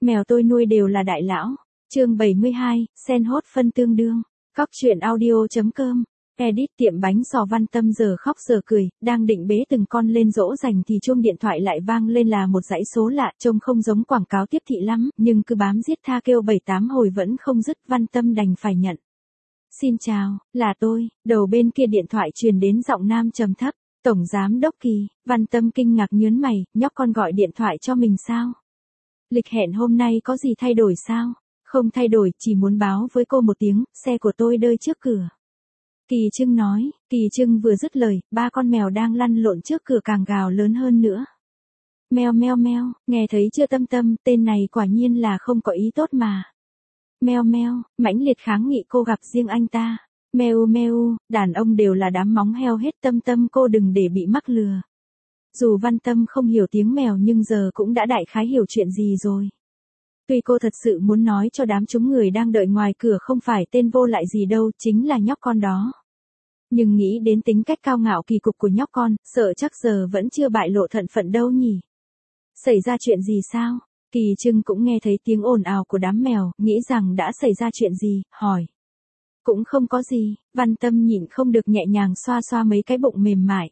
Mèo tôi nuôi đều là đại lão. Chương 72, sen hốt phân tương đương. Cóc truyện audio.com. Edit tiệm bánh xò Văn Tâm giờ khóc giờ cười, đang định bế từng con lên dỗ dành thì chuông điện thoại lại vang lên là một dãy số lạ, trông không giống quảng cáo tiếp thị lắm, nhưng cứ bám giết tha kêu 7-8 hồi vẫn không dứt, Văn Tâm đành phải nhận. Xin chào, là tôi. Đầu bên kia điện thoại truyền đến giọng nam trầm thấp. Tổng giám đốc Kỳ. Văn Tâm kinh ngạc nhớn mày, nhóc con gọi điện thoại cho mình sao? Lịch hẹn hôm nay có gì thay đổi sao? Không thay đổi, chỉ muốn báo với cô một tiếng, xe của tôi đợi trước cửa. Kỳ Trưng nói. Kỳ Trưng vừa dứt lời, ba con mèo đang lăn lộn trước cửa càng gào lớn hơn nữa. Meo meo meo, nghe thấy chưa Tâm Tâm, tên này quả nhiên là không có ý tốt mà. Meo meo, mãnh liệt kháng nghị cô gặp riêng anh ta. Meo meo, đàn ông đều là đám móng heo hết, Tâm Tâm cô đừng để bị mắc lừa. Dù Văn Tâm không hiểu tiếng mèo nhưng giờ cũng đã đại khái hiểu chuyện gì rồi. Tuy cô thật sự muốn nói cho đám chúng người đang đợi ngoài cửa không phải tên vô lại gì đâu, chính là nhóc con đó. Nhưng nghĩ đến tính cách cao ngạo kỳ cục của nhóc con, sợ chắc giờ vẫn chưa bại lộ thân phận đâu nhỉ. Xảy ra chuyện gì sao? Kỳ Trưng cũng nghe thấy tiếng ồn ào của đám mèo, nghĩ rằng đã xảy ra chuyện gì, hỏi. Cũng không có gì, Văn Tâm nhịn không được nhẹ nhàng xoa xoa mấy cái bụng mềm mại.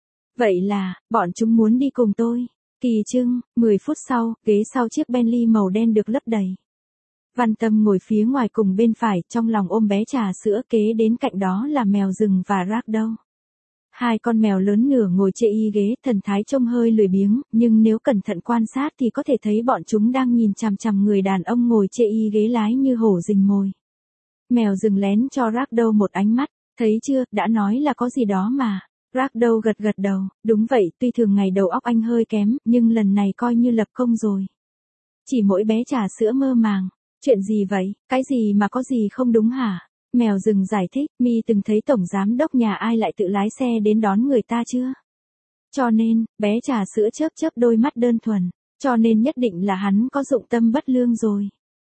Vậy là, bọn chúng muốn đi cùng tôi. Kỳ Trưng, 10 phút sau, ghế sau chiếc Bentley màu đen được lấp đầy. Văn Tâm ngồi phía ngoài cùng bên phải, trong lòng ôm bé trà sữa, kế đến cạnh đó là mèo rừng và Ragdoll. Hai con mèo lớn nửa ngồi chê y ghế, thần thái trông hơi lười biếng, nhưng nếu cẩn thận quan sát thì có thể thấy bọn chúng đang nhìn chằm chằm người đàn ông ngồi chê y ghế lái như hổ rình mồi. Mèo rừng lén cho Ragdoll một ánh mắt, thấy chưa, đã nói là có gì đó mà. Ragdoll gật gật đầu, đúng vậy, tuy thường ngày đầu óc anh hơi kém, nhưng lần này coi như lập công rồi. Chỉ mỗi bé trà sữa mơ màng. Chuyện gì vậy, cái gì mà có gì không đúng hả? Mèo rừng giải thích, mi từng thấy tổng giám đốc nhà ai lại tự lái xe đến đón người ta chưa? Cho nên, bé trà sữa chớp chớp đôi mắt đơn thuần, cho nên nhất định là hắn có dụng tâm bất lương rồi.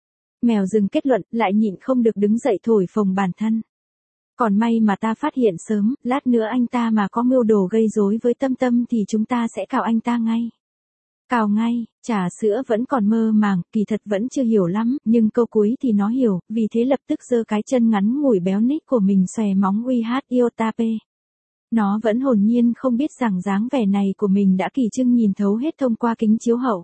Mèo rừng kết luận, lại nhịn không được đứng dậy thổi phồng bản thân. Còn may mà ta phát hiện sớm, lát nữa anh ta mà có mưu đồ gây rối với Tâm Tâm thì chúng ta sẽ cào anh ta ngay. Cào ngay, trà sữa vẫn còn mơ màng, kỳ thật vẫn chưa hiểu lắm, nhưng câu cuối thì nó hiểu, vì thế lập tức giơ cái chân ngắn ngủi béo ních của mình xòe móng uy hát Iotape. Nó vẫn hồn nhiên không biết rằng dáng vẻ này của mình đã Kỳ Trưng nhìn thấu hết thông qua kính chiếu hậu.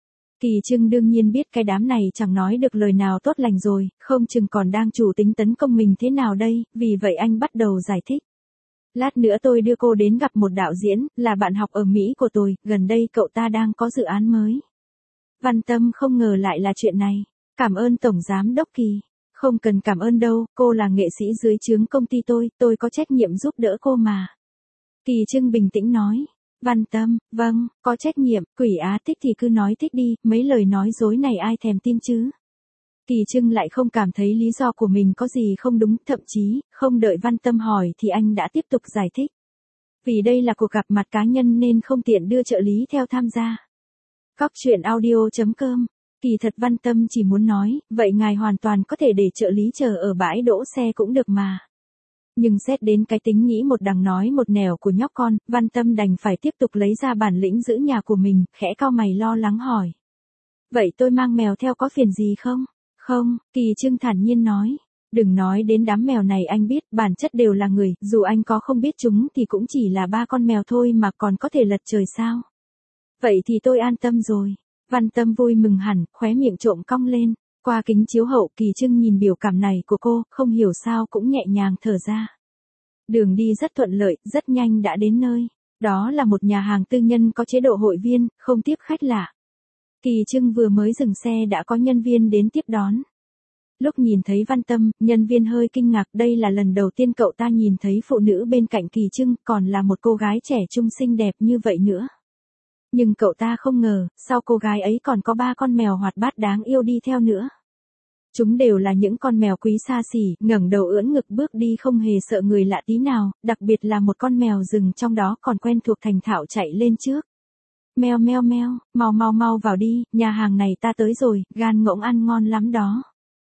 Kỳ Trưng đương nhiên biết cái đám này chẳng nói được lời nào tốt lành rồi, không chừng còn đang chủ tính tấn công mình thế nào đây, vì vậy anh bắt đầu giải thích. Lát nữa tôi đưa cô đến gặp một đạo diễn, là bạn học ở Mỹ của tôi, gần đây cậu ta đang có dự án mới. Văn Tâm không ngờ lại là chuyện này. Cảm ơn Tổng Giám đốc Kỳ. Không cần cảm ơn đâu, cô là nghệ sĩ dưới trướng công ty tôi có trách nhiệm giúp đỡ cô mà. Kỳ Trưng bình tĩnh nói. Văn Tâm, vâng, có trách nhiệm, quỷ á thích thì cứ nói thích đi, mấy lời nói dối này ai thèm tin chứ. Kỳ Trưng lại không cảm thấy lý do của mình có gì không đúng, thậm chí, không đợi Văn Tâm hỏi thì anh đã tiếp tục giải thích. Vì đây là cuộc gặp mặt cá nhân nên không tiện đưa trợ lý theo tham gia. Cóc truyện audio.com. Kỳ thật Văn Tâm chỉ muốn nói, vậy ngài hoàn toàn có thể để trợ lý chờ ở bãi đỗ xe cũng được mà. Nhưng xét đến cái tính nghĩ một đằng nói một nẻo của nhóc con, Văn Tâm đành phải tiếp tục lấy ra bản lĩnh giữ nhà của mình, khẽ cau mày lo lắng hỏi. Vậy tôi mang mèo theo có phiền gì không? Không, Kỳ Trưng thản nhiên nói. Đừng nói đến đám mèo này, anh biết, bản chất đều là người, dù anh có không biết chúng thì cũng chỉ là ba con mèo thôi mà còn có thể lật trời sao. Vậy thì tôi an tâm rồi. Văn Tâm vui mừng hẳn, khóe miệng trộm cong lên. Qua kính chiếu hậu, Kỳ Trưng nhìn biểu cảm này của cô, không hiểu sao cũng nhẹ nhàng thở ra. Đường đi rất thuận lợi, rất nhanh đã đến nơi. Đó là một nhà hàng tư nhân có chế độ hội viên, không tiếp khách lạ. Kỳ Trưng vừa mới dừng xe đã có nhân viên đến tiếp đón. Lúc nhìn thấy Văn Tâm, nhân viên hơi kinh ngạc, đây là lần đầu tiên cậu ta nhìn thấy phụ nữ bên cạnh Kỳ Trưng, còn là một cô gái trẻ trung xinh đẹp như vậy nữa. Nhưng cậu ta không ngờ, sau cô gái ấy còn có ba con mèo hoạt bát đáng yêu đi theo nữa. Chúng đều là những con mèo quý xa xỉ, ngẩng đầu ưỡn ngực bước đi không hề sợ người lạ tí nào, đặc biệt là một con mèo rừng trong đó còn quen thuộc thành thạo chạy lên trước. Meo meo meo, mau vào đi, nhà hàng này ta tới rồi, gan ngỗng ăn ngon lắm đó.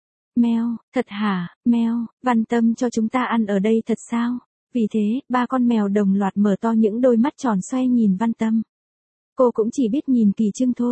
Meo, thật hả, Meo, Văn Tâm cho chúng ta ăn ở đây thật sao? Vì thế, ba con mèo đồng loạt mở to những đôi mắt tròn xoe nhìn Văn Tâm. Cô cũng chỉ biết nhìn Kỳ Trưng thôi.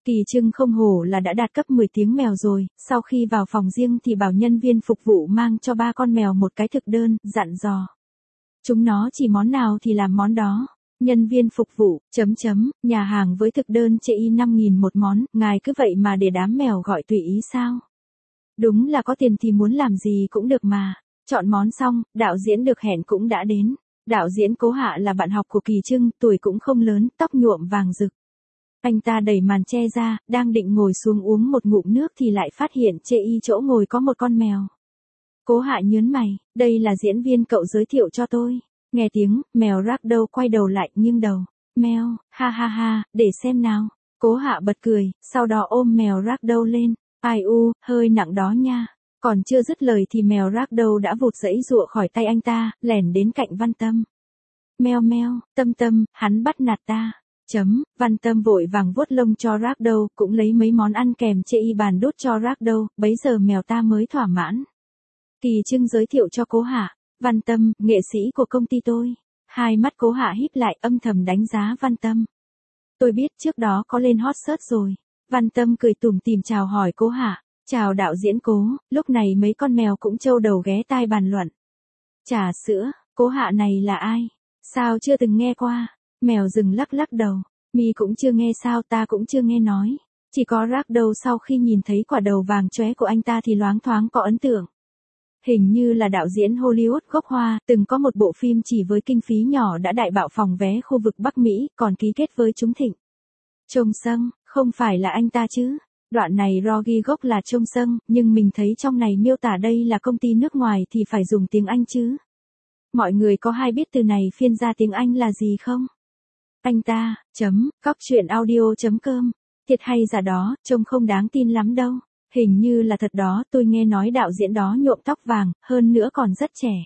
Kỳ Trưng không hổ là đã đạt cấp 10 tiếng mèo rồi, sau khi vào phòng riêng thì bảo nhân viên phục vụ mang cho 3 con mèo một cái thực đơn, dặn dò. Chúng nó chỉ món nào thì làm món đó. Nhân viên phục vụ, nhà hàng với thực đơn chê y 5.000 một món, ngài cứ vậy mà để đám mèo gọi tùy ý sao? Đúng là có tiền thì muốn làm gì cũng được mà. Chọn món xong, đạo diễn được hẹn cũng đã đến. Đạo diễn Cố Hạ là bạn học của Kỳ Trưng, tuổi cũng không lớn, tóc nhuộm vàng rực. Anh ta đẩy màn che ra, đang định ngồi xuống uống một ngụm nước thì lại phát hiện chê y chỗ ngồi có một con mèo. Cố Hạ nhớn mày, đây là diễn viên cậu giới thiệu cho tôi. Nghe tiếng, mèo Ragdoll quay đầu lại nghiêng đầu. Mèo, ha ha ha, để xem nào. Cố Hạ bật cười, sau đó ôm mèo Ragdoll lên. Ai u, hơi nặng đó nha. Còn chưa dứt lời thì mèo Ragdoll đã vụt giãy giụa khỏi tay anh ta, lẻn đến cạnh Văn Tâm. Meo meo, Tâm Tâm, hắn bắt nạt ta. Văn Tâm vội vàng vuốt lông cho Ragdoll, cũng lấy mấy món ăn kèm chê y bàn đút cho Ragdoll, bấy giờ mèo ta mới thỏa mãn. Kỳ Trưng giới thiệu cho Cố Hạ. Văn Tâm, nghệ sĩ của công ty tôi. Hai mắt Cố Hạ híp lại âm thầm đánh giá Văn Tâm. Tôi biết trước đó có lên hot search rồi. Văn Tâm cười tủm tỉm chào hỏi Cố Hạ. Chào đạo diễn Cố, lúc này mấy con mèo cũng trâu đầu ghé tai bàn luận. Trà sữa, Cố Hạ này là ai? Sao chưa từng nghe qua? Mèo rừng lắc lắc đầu. Mi cũng chưa nghe sao, ta cũng chưa nghe nói. Chỉ có Ragdoll sau khi nhìn thấy quả đầu vàng chóe của anh ta thì loáng thoáng có ấn tượng. Hình như là đạo diễn Hollywood gốc Hoa, từng có một bộ phim chỉ với kinh phí nhỏ đã đại bạo phòng vé khu vực Bắc Mỹ, còn ký kết với Trúng Thịnh. Trông Sâng, không phải là anh ta chứ? Đoạn này Rogi gốc là Trông Sâng, nhưng mình thấy trong này miêu tả đây là công ty nước ngoài thì phải dùng tiếng Anh chứ. Mọi người có hay biết từ này phiên ra tiếng Anh là gì không? Anh ta, cóc.audio.com. Thiệt hay giả đó, trông không đáng tin lắm đâu. Hình như là thật đó, tôi nghe nói đạo diễn đó nhuộm tóc vàng, hơn nữa còn rất trẻ.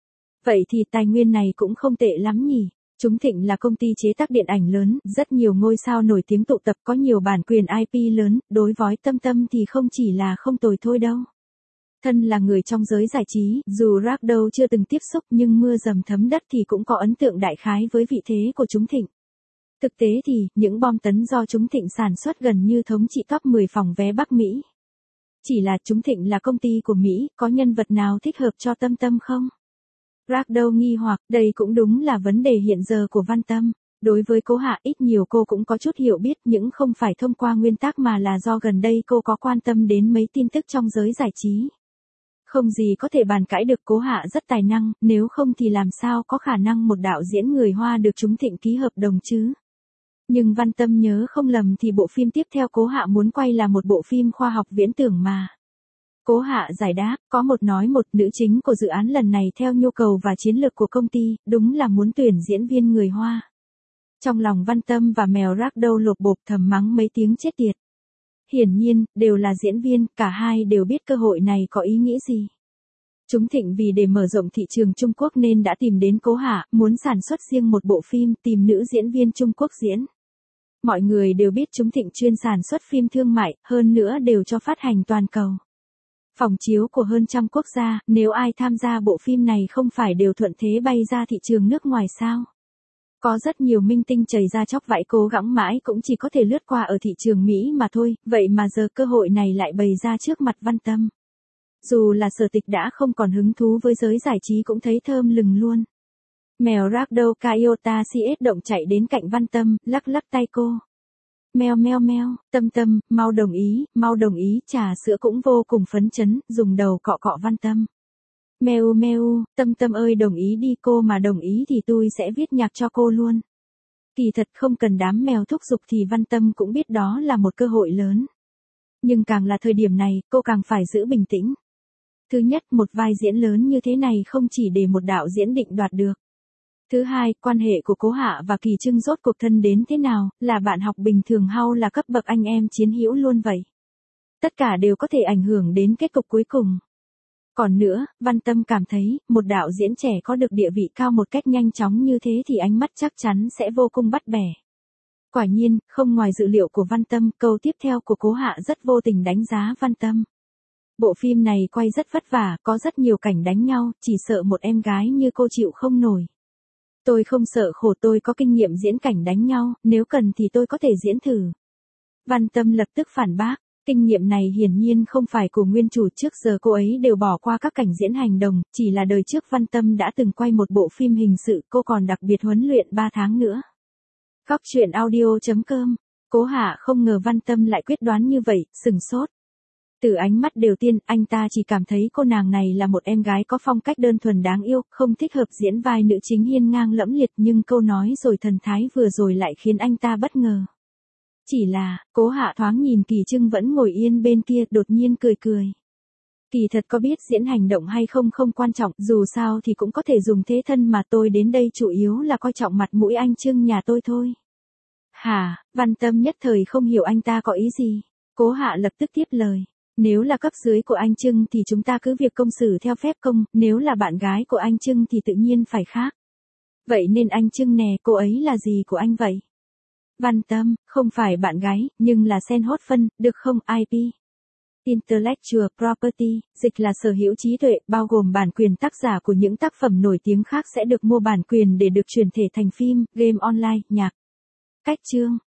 Vậy thì tài nguyên này cũng không tệ lắm nhỉ. Trúng Thịnh là công ty chế tác điện ảnh lớn, rất nhiều ngôi sao nổi tiếng tụ tập, có nhiều bản quyền IP lớn, đối với Tâm Tâm thì không chỉ là không tồi thôi đâu. Thân là người trong giới giải trí, dù Ragdoll chưa từng tiếp xúc nhưng mưa dầm thấm đất thì cũng có ấn tượng đại khái với vị thế của Trúng Thịnh. Thực tế thì, những bom tấn do Trúng Thịnh sản xuất gần như thống trị top 10 phòng vé Bắc Mỹ. Chỉ là Trúng Thịnh là công ty của Mỹ, có nhân vật nào thích hợp cho Tâm Tâm không? Ragdoll nghi hoặc, đây cũng đúng là vấn đề hiện giờ của Văn Tâm. Đối với Cố Hạ ít nhiều cô cũng có chút hiểu biết, nhưng không phải thông qua nguyên tắc mà là do gần đây cô có quan tâm đến mấy tin tức trong giới giải trí. Không gì có thể bàn cãi được, Cố Hạ rất tài năng, nếu không thì làm sao có khả năng một đạo diễn người Hoa được Trúng Thịnh ký hợp đồng chứ? Nhưng Văn Tâm nhớ không lầm thì bộ phim tiếp theo Cố Hạ muốn quay là một bộ phim khoa học viễn tưởng mà. Cố Hạ giải đáp, có một nói một, nữ chính của dự án lần này theo nhu cầu và chiến lược của công ty, đúng là muốn tuyển diễn viên người Hoa. Trong lòng Văn Tâm và mèo Ragdoll lột bộp thầm mắng mấy tiếng chết tiệt. Hiển nhiên, đều là diễn viên, cả hai đều biết cơ hội này có ý nghĩa gì. Trúng Thịnh vì để mở rộng thị trường Trung Quốc nên đã tìm đến Cố Hạ, muốn sản xuất riêng một bộ phim, tìm nữ diễn viên Trung Quốc diễn. Mọi người đều biết Trúng Thịnh chuyên sản xuất phim thương mại, hơn nữa đều cho phát hành toàn cầu. Phòng chiếu của hơn trăm quốc gia, nếu ai tham gia bộ phim này không phải đều thuận thế bay ra thị trường nước ngoài sao? Có rất nhiều minh tinh chảy ra chóc vãi cố gắng mãi cũng chỉ có thể lướt qua ở thị trường Mỹ mà thôi, vậy mà giờ cơ hội này lại bày ra trước mặt Văn Tâm. Dù là Sở Tịch đã không còn hứng thú với giới giải trí cũng thấy thơm lừng luôn. Mèo Ragdoll Coyote CS động chạy đến cạnh Văn Tâm, lắc lắc tay cô. Meo meo meo, Tâm Tâm, mau đồng ý, trà sữa cũng vô cùng phấn chấn, dùng đầu cọ cọ Văn Tâm. Meo meo, Tâm Tâm ơi đồng ý đi, cô mà đồng ý thì tôi sẽ viết nhạc cho cô luôn. Kỳ thật không cần đám mèo thúc giục thì Văn Tâm cũng biết đó là một cơ hội lớn. Nhưng càng là thời điểm này, cô càng phải giữ bình tĩnh. Thứ nhất, một vai diễn lớn như thế này không chỉ để một đạo diễn định đoạt được. Thứ hai, quan hệ của Cố Hạ và Kỳ Trưng rốt cuộc thân đến thế nào, là bạn học bình thường hay là cấp bậc anh em chiến hữu luôn vậy. Tất cả đều có thể ảnh hưởng đến kết cục cuối cùng. Còn nữa, Văn Tâm cảm thấy, một đạo diễn trẻ có được địa vị cao một cách nhanh chóng như thế thì ánh mắt chắc chắn sẽ vô cùng bắt bẻ. Quả nhiên, không ngoài dự liệu của Văn Tâm, câu tiếp theo của Cố Hạ rất vô tình đánh giá Văn Tâm. Bộ phim này quay rất vất vả, có rất nhiều cảnh đánh nhau, chỉ sợ một em gái như cô chịu không nổi. Tôi không sợ khổ, tôi có kinh nghiệm diễn cảnh đánh nhau, nếu cần thì tôi có thể diễn thử. Văn Tâm lập tức phản bác. Kinh nghiệm này hiển nhiên không phải của nguyên chủ, trước giờ cô ấy đều bỏ qua các cảnh diễn hành động, chỉ là đời trước Văn Tâm đã từng quay một bộ phim hình sự, cô còn đặc biệt huấn luyện 3 tháng nữa. Góc truyện audio.com. Cố Hạ không ngờ Văn Tâm lại quyết đoán như vậy, sừng sốt. Từ ánh mắt đầu tiên, anh ta chỉ cảm thấy cô nàng này là một em gái có phong cách đơn thuần đáng yêu, không thích hợp diễn vai nữ chính hiên ngang lẫm liệt, nhưng câu nói rồi thần thái vừa rồi lại khiến anh ta bất ngờ. Chỉ là, Cố Hạ thoáng nhìn Kỳ Trưng vẫn ngồi yên bên kia, đột nhiên cười cười. Kỳ thật có biết diễn hành động hay không không quan trọng, dù sao thì cũng có thể dùng thế thân mà, tôi đến đây chủ yếu là coi trọng mặt mũi anh Trưng nhà tôi thôi. Hả? Văn Tâm nhất thời không hiểu anh ta có ý gì. Cố Hạ lập tức tiếp lời. Nếu là cấp dưới của anh Trưng thì chúng ta cứ việc công xử theo phép công, nếu là bạn gái của anh Trưng thì tự nhiên phải khác. Vậy nên anh Trưng nè, cô ấy là gì của anh vậy? Văn Tâm, không phải bạn gái, nhưng là Sen Hốt Phân, được không? IP. Intellectual Property, dịch là sở hữu trí tuệ, bao gồm bản quyền tác giả của những tác phẩm nổi tiếng khác sẽ được mua bản quyền để được chuyển thể thành phim, game online, nhạc. Cách chương.